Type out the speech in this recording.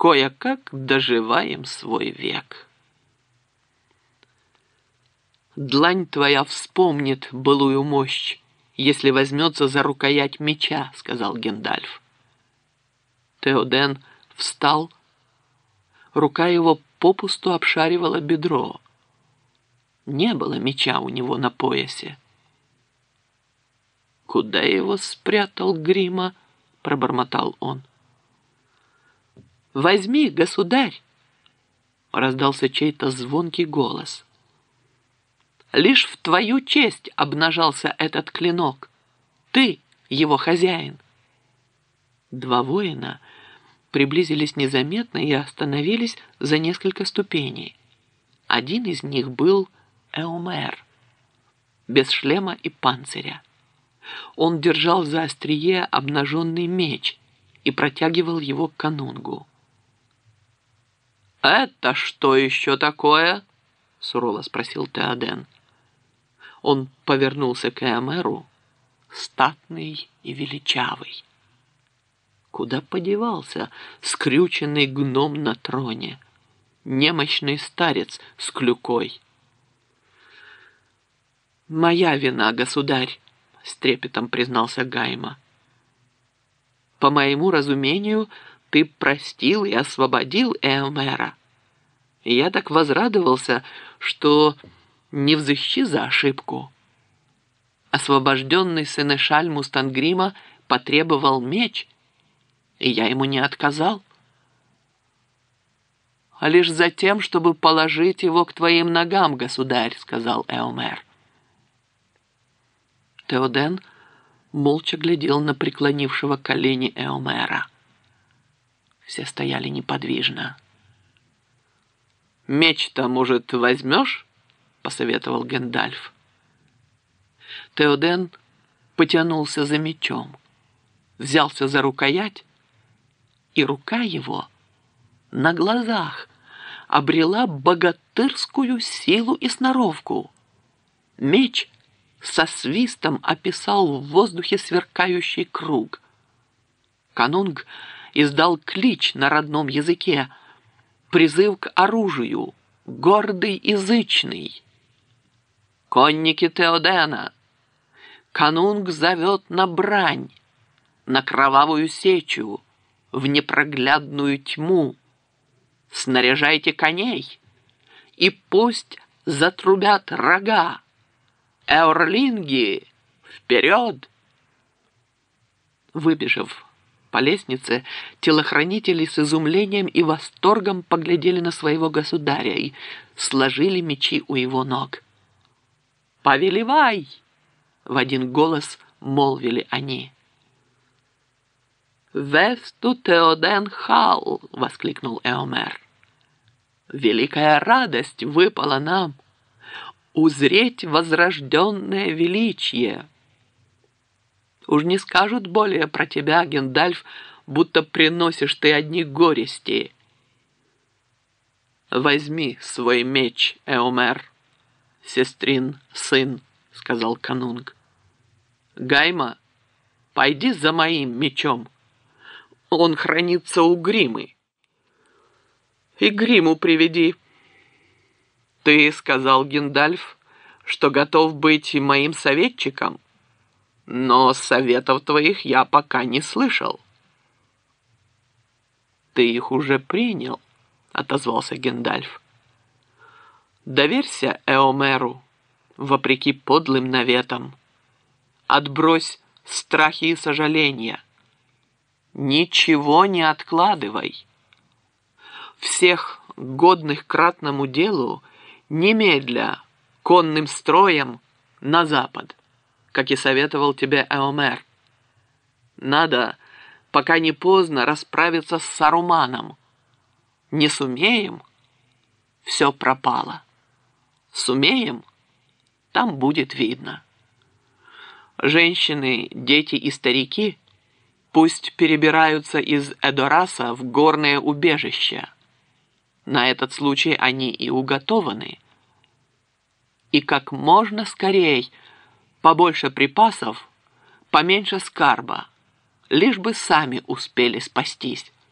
кое-как доживаем свой век. Длань твоя вспомнит былую мощь, если возьмется за рукоять меча, сказал Гендальф. Теоден встал, рука его попусту обшаривала бедро. Не было меча у него на поясе. «Куда его спрятал Грима?» — пробормотал он. «Возьми, государь!» — раздался чей-то звонкий голос. «Лишь в твою честь обнажался этот клинок. Ты его хозяин». Два воина приблизились незаметно и остановились за несколько ступеней. Один из них был Эомер, без шлема и панциря. Он держал за острие обнаженный меч и протягивал его к канунгу. «Это что еще такое?» — сурово спросил Теоден. Он повернулся к Эомеру, статный и величавый. Куда подевался скрюченный гном на троне, немощный старец с клюкой? «Моя вина, государь», — с трепетом признался Гайма. «По моему разумению, ты простил и освободил Эомера. И я так возрадовался, что не взыщи за ошибку. Освобожденный сенешаль Мустангрима потребовал меч, и я ему не отказал, а лишь за тем, чтобы положить его к твоим ногам, государь», — сказал Эомер. Теоден молча глядел на преклонившего колени Эомера. Все стояли неподвижно. «Меч-то, может, возьмешь?» — посоветовал Гендальф. Теоден потянулся за мечом, взялся за рукоять, и рука его на глазах обрела богатырскую силу и сноровку. Меч со свистом описал в воздухе сверкающий круг. Канунг издал клич на родном языке, призыв к оружию, гордый и зычный. «Конники Теодена! Канунг зовет на брань, на кровавую сечу, в непроглядную тьму. Снаряжайте коней, и пусть затрубят рога. Эорлинги, вперед!» Выбежав по лестнице, телохранители с изумлением и восторгом поглядели на своего государя и сложили мечи у его ног. «Повелевай!» — в один голос молвили они. «Весту Теоден Хал!» — воскликнул Эомер. «Великая радость выпала нам узреть возрожденное величие. Уж не скажут более про тебя, Гендальф, будто приносишь ты одни горести. Возьми свой меч, Эомер, сестрин сын», — сказал Канунг. «Гайма, пойди за моим мечом. Он хранится у Гримы. И Гриму приведи». «Ты сказал, Гендальф, что готов быть моим советчиком, но советов твоих я пока не слышал». «Ты их уже принял», — отозвался Гендальф. «Доверься Эомеру, вопреки подлым наветам. Отбрось страхи и сожаления. Ничего не откладывай. Всех годных к ратному делу немедля конным строем на запад, как и советовал тебе Эомер. Надо, пока не поздно, расправиться с Саруманом. Не сумеем — все пропало. Сумеем — там будет видно. Женщины, дети и старики пусть перебираются из Эдораса в горное убежище. На этот случай они и уготованы. И как можно скорей побольше припасов, поменьше скарба, лишь бы сами успели спастись.